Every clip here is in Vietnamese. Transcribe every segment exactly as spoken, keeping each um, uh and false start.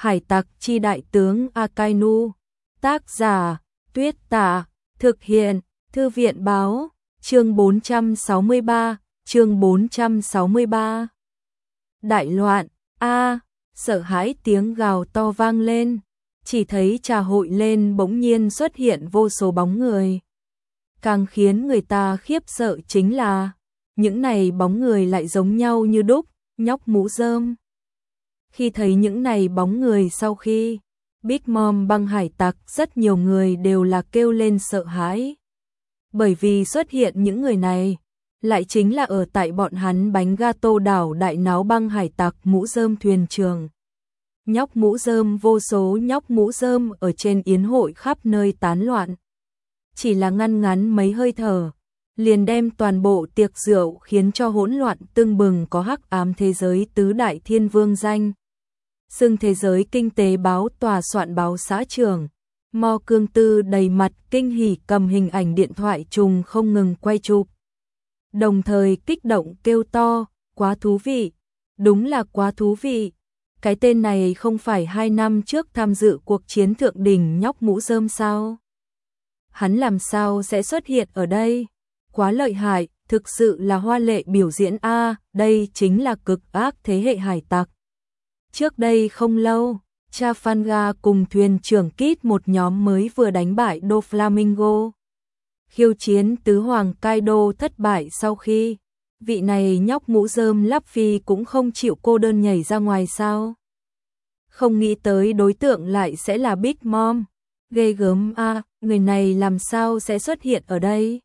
Hải tặc chi đại tướng Akainu. Tác giả Tuyết Tả. Thực hiện Thư viện báo. Chương bốn trăm sáu mươi ba. Chương bốn trăm sáu mươi ba. Đại loạn. A, sợ hãi tiếng gào to vang lên. Chỉ thấy trà hội lên bỗng nhiên xuất hiện vô số bóng người. Càng khiến người ta khiếp sợ chính là những này bóng người lại giống nhau như đúc, nhóc mũ rơm. Khi thấy những này bóng người sau khi Big Mom băng hải tặc, rất nhiều người đều là kêu lên sợ hãi. Bởi vì xuất hiện những người này lại chính là ở tại bọn hắn bánh gato đảo đại náo băng hải tặc mũ rơm thuyền trường. Nhóc mũ rơm, vô số nhóc mũ rơm ở trên yến hội khắp nơi tán loạn. Chỉ là ngăn ngắn mấy hơi thở, liền đem toàn bộ tiệc rượu khiến cho hỗn loạn tưng bừng, có hắc ám thế giới tứ đại thiên vương danh. Xưng thế giới kinh tế báo tòa soạn báo xã trưởng. Mo Cương Tư đầy mặt kinh hỉ cầm hình ảnh điện thoại trùng không ngừng quay chụp. Đồng thời kích động kêu to, quá thú vị, đúng là quá thú vị. Cái tên này không phải hai năm trước tham dự cuộc chiến thượng đỉnh nhóc mũ rơm sao? Hắn làm sao sẽ xuất hiện ở đây? Quá lợi hại, thực sự là hoa lệ biểu diễn a, đây chính là cực ác thế hệ hải tặc. Trước đây không lâu, Trafalgar cùng thuyền trưởng Kit một nhóm mới vừa đánh bại Doflamingo. Khiêu chiến tứ hoàng Kaido thất bại sau khi vị này nhóc mũ rơm Luffy cũng không chịu cô đơn nhảy ra ngoài sao? Không nghĩ tới đối tượng lại sẽ là Big Mom. Ghê gớm a, à, người này làm sao sẽ xuất hiện ở đây?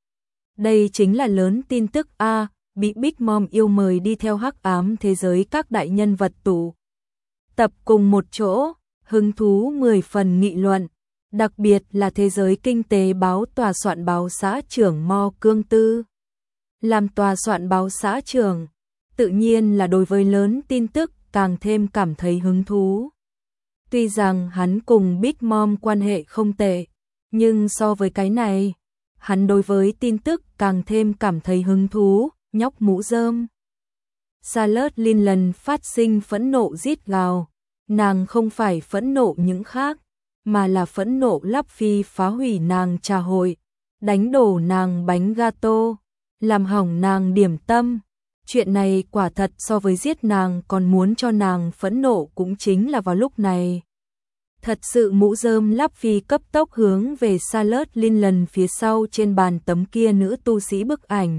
Đây chính là lớn tin tức a, à, bị Big Mom yêu mời đi theo hắc ám thế giới các đại nhân vật tụ tập cùng một chỗ, hứng thú mười phần nghị luận. Đặc biệt là thế giới kinh tế báo tòa soạn báo xã trưởng Mo Cương Tư. Làm tòa soạn báo xã trưởng, tự nhiên là đối với lớn tin tức càng thêm cảm thấy hứng thú. Tuy rằng hắn cùng Big Mom quan hệ không tệ, nhưng so với cái này, hắn đối với tin tức càng thêm cảm thấy hứng thú, nhóc mũ rơm. Charlotte Linland phát sinh phẫn nộ rít gào, nàng không phải phẫn nộ những khác, mà là phẫn nộ Luffy phá hủy nàng trà hội, đánh đổ nàng bánh gato, làm hỏng nàng điểm tâm. Chuyện này quả thật so với giết nàng còn muốn cho nàng phẫn nộ cũng chính là vào lúc này. Thật sự mũ rơm Luffy cấp tốc hướng về Charlotte Linland phía sau trên bàn tấm kia nữ tu sĩ bức ảnh.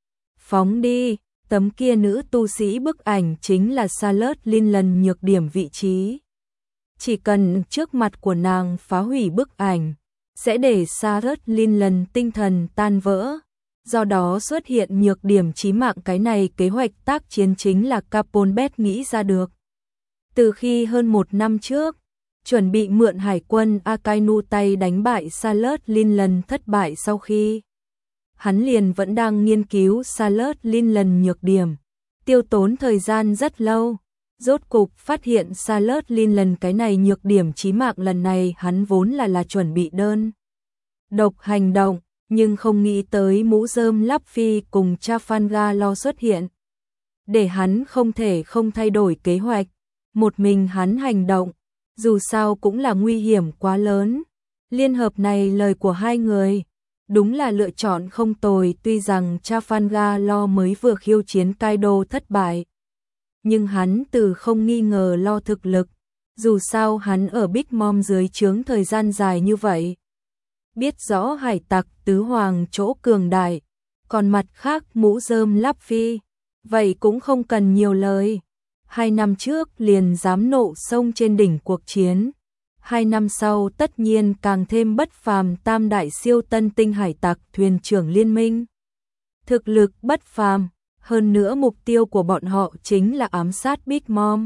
Phóng đi, tấm kia nữ tu sĩ bức ảnh chính là Charlotte Linland nhược điểm vị trí. Chỉ cần trước mặt của nàng phá hủy bức ảnh, sẽ để Charlotte Linland tinh thần tan vỡ. Do đó xuất hiện nhược điểm chí mạng, cái này kế hoạch tác chiến chính là Capolbet nghĩ ra được. Từ khi hơn một năm trước, chuẩn bị mượn hải quân Akainu tay đánh bại Charlotte Linland thất bại sau khi, hắn liền vẫn đang nghiên cứu Charlotte Linland nhược điểm, tiêu tốn thời gian rất lâu. Rốt cục phát hiện Charlotte Linland cái này nhược điểm chí mạng, lần này hắn vốn là là chuẩn bị đơn độc hành động, nhưng không nghĩ tới mũ rơm Luffy cùng Trafalgar lo xuất hiện, để hắn không thể không thay đổi kế hoạch, một mình hắn hành động, dù sao cũng là nguy hiểm quá lớn. Liên hợp này lời của hai người, đúng là lựa chọn không tồi, tuy rằng Trafalgar lo mới vừa khiêu chiến Kaido thất bại, nhưng hắn từ không nghi ngờ lo thực lực, dù sao hắn ở Big Mom dưới trướng thời gian dài như vậy, biết rõ hải tặc tứ hoàng chỗ cường đại, còn mặt khác mũ rơm Luffy, vậy cũng không cần nhiều lời. Hai năm trước liền dám nộ sông trên đỉnh cuộc chiến, hai năm sau tất nhiên càng thêm bất phàm, tam đại siêu tân tinh hải tặc thuyền trưởng liên minh. Thực lực bất phàm, hơn nữa mục tiêu của bọn họ chính là ám sát Big Mom.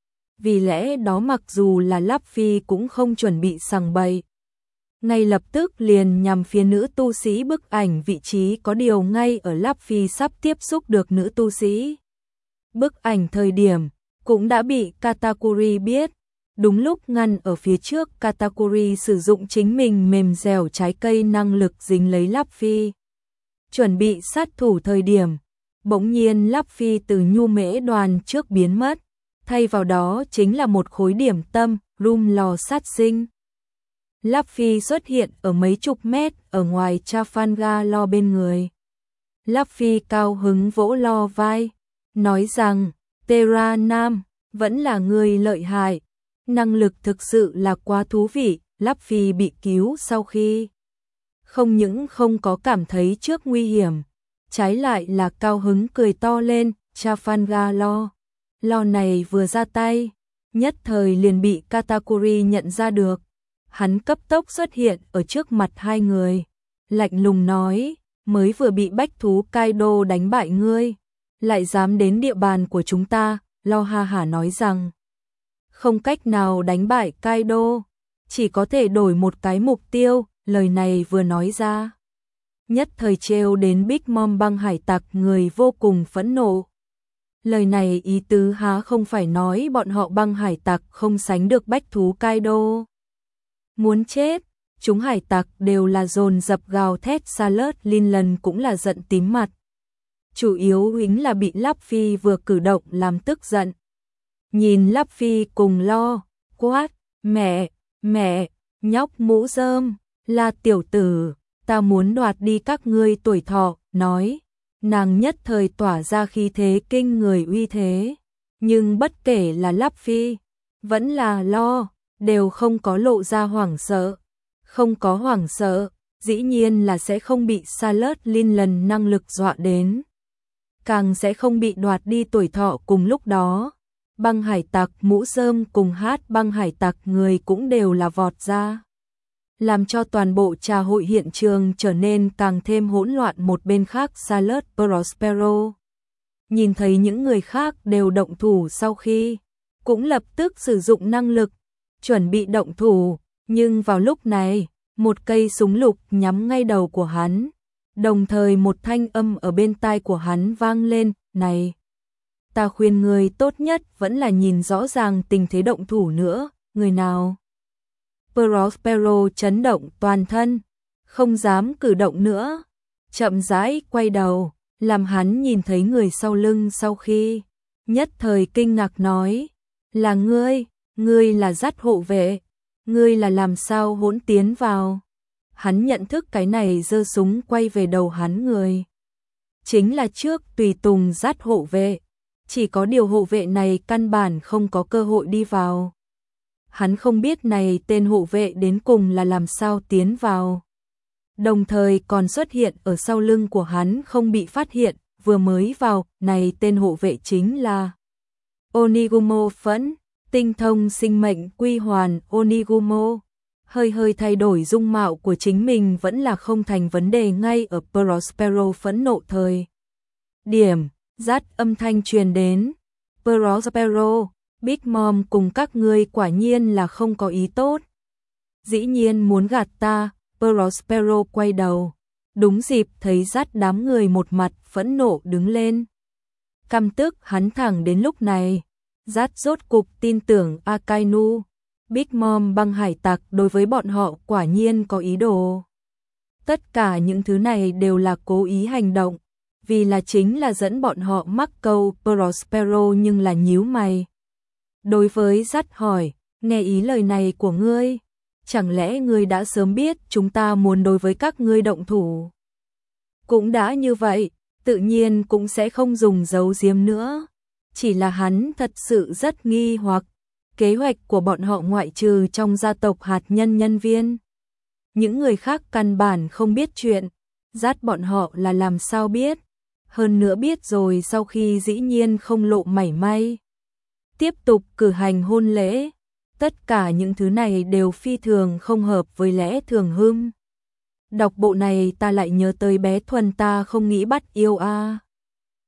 Vì lẽ đó mặc dù là Luffy cũng không chuẩn bị sằng bậy, ngay lập tức liền nhằm phía nữ tu sĩ bức ảnh vị trí, có điều ngay ở Luffy sắp tiếp xúc được nữ tu sĩ bức ảnh thời điểm, cũng đã bị Katakuri biết. Đúng lúc ngăn ở phía trước, Katakuri sử dụng chính mình mềm dẻo trái cây năng lực dính lấy Luffy, chuẩn bị sát thủ thời điểm, bỗng nhiên Luffy từ nhu mễ đoàn trước biến mất, thay vào đó chính là một khối điểm tâm, rum lò sát sinh. Luffy xuất hiện ở mấy chục mét ở ngoài Trafalgar Law bên người. Luffy cao hứng vỗ Law vai, nói rằng, Terra Nam, vẫn là người lợi hại. Năng lực thực sự là quá thú vị. Luffy bị cứu sau khi không những không có cảm thấy trước nguy hiểm, trái lại là cao hứng cười to lên. Trafalgar Law, Law này vừa ra tay, nhất thời liền bị Katakuri nhận ra được. Hắn cấp tốc xuất hiện ở trước mặt hai người, lạnh lùng nói, mới vừa bị bách thú Kaido đánh bại ngươi, lại dám đến địa bàn của chúng ta. Law ha hả nói rằng, không cách nào đánh bại Kaido, chỉ có thể đổi một cái mục tiêu. Lời này vừa nói ra, nhất thời trêu đến Big Mom băng hải tặc người vô cùng phẫn nộ. Lời này ý tứ há không phải nói bọn họ băng hải tặc không sánh được bách thú Kaido. Muốn chết, chúng hải tặc đều là dồn dập gào thét. Salad Lincoln cũng là giận tím mặt. Chủ yếu chính là bị Luffy vừa cử động làm tức giận. Nhìn Luffy cùng lo, quát, mẹ, mẹ, nhóc mũ rơm, là tiểu tử, ta muốn đoạt đi các ngươi tuổi thọ, nói. Nàng nhất thời tỏa ra khí thế kinh người uy thế. Nhưng bất kể là Luffy, vẫn là lo, đều không có lộ ra hoảng sợ. Không có hoảng sợ, dĩ nhiên là sẽ không bị Salad Lincoln năng lực dọa đến. Càng sẽ không bị đoạt đi tuổi thọ. Cùng lúc đó, băng hải tặc mũ rơm cùng hát băng hải tặc người cũng đều là vọt ra, làm cho toàn bộ trà hội hiện trường trở nên càng thêm hỗn loạn. Một bên khác, Salad Prospero nhìn thấy những người khác đều động thủ sau khi, cũng lập tức sử dụng năng lực, chuẩn bị động thủ. Nhưng vào lúc này, một cây súng lục nhắm ngay đầu của hắn, đồng thời một thanh âm ở bên tai của hắn vang lên, này, ta khuyên người tốt nhất vẫn là nhìn rõ ràng tình thế động thủ nữa. Người nào? Prospero chấn động toàn thân, không dám cử động nữa, chậm rãi quay đầu, làm hắn nhìn thấy người sau lưng sau khi, nhất thời kinh ngạc nói, là ngươi, ngươi là dắt hộ vệ, ngươi là làm sao hỗn tiến vào. Hắn nhận thức cái này giơ súng quay về đầu hắn người, chính là trước tùy tùng dắt hộ vệ, chỉ có điều hộ vệ này căn bản không có cơ hội đi vào. Hắn không biết này tên hộ vệ đến cùng là làm sao tiến vào. Đồng thời còn xuất hiện ở sau lưng của hắn không bị phát hiện, vừa mới vào, này tên hộ vệ chính là Onigumo Phẫn, tinh thông sinh mệnh quy hoàn. Onigumo hơi hơi thay đổi dung mạo của chính mình vẫn là không thành vấn đề. Ngay ở Prospero phẫn nộ thời điểm, rát âm thanh truyền đến, Prospero, Big Mom cùng các ngươi quả nhiên là không có ý tốt. Dĩ nhiên muốn gạt ta. Prospero quay đầu, đúng dịp thấy rát đám người một mặt phẫn nộ đứng lên. Căm tức hắn thẳng đến lúc này, rát rốt cục tin tưởng Akainu. Big Mom băng hải tặc đối với bọn họ quả nhiên có ý đồ. Tất cả những thứ này đều là cố ý hành động, vì là chính là dẫn bọn họ mắc câu. Prospero nhưng là nhíu mày. Đối với dắt hỏi, nghe ý lời này của ngươi, chẳng lẽ ngươi đã sớm biết chúng ta muốn đối với các ngươi động thủ? Cũng đã như vậy, tự nhiên cũng sẽ không dùng giấu giếm nữa. Chỉ là hắn thật sự rất nghi hoặc, kế hoạch của bọn họ ngoại trừ trong gia tộc hạt nhân nhân viên, những người khác căn bản không biết chuyện. Dắt bọn họ là làm sao biết? Hơn nữa biết rồi sau khi dĩ nhiên không lộ mảy may. Tiếp tục cử hành hôn lễ, tất cả những thứ này đều phi thường không hợp với lẽ thường hưng. Đọc bộ này ta lại nhớ tới bé Thuần ta không nghĩ bắt yêu a.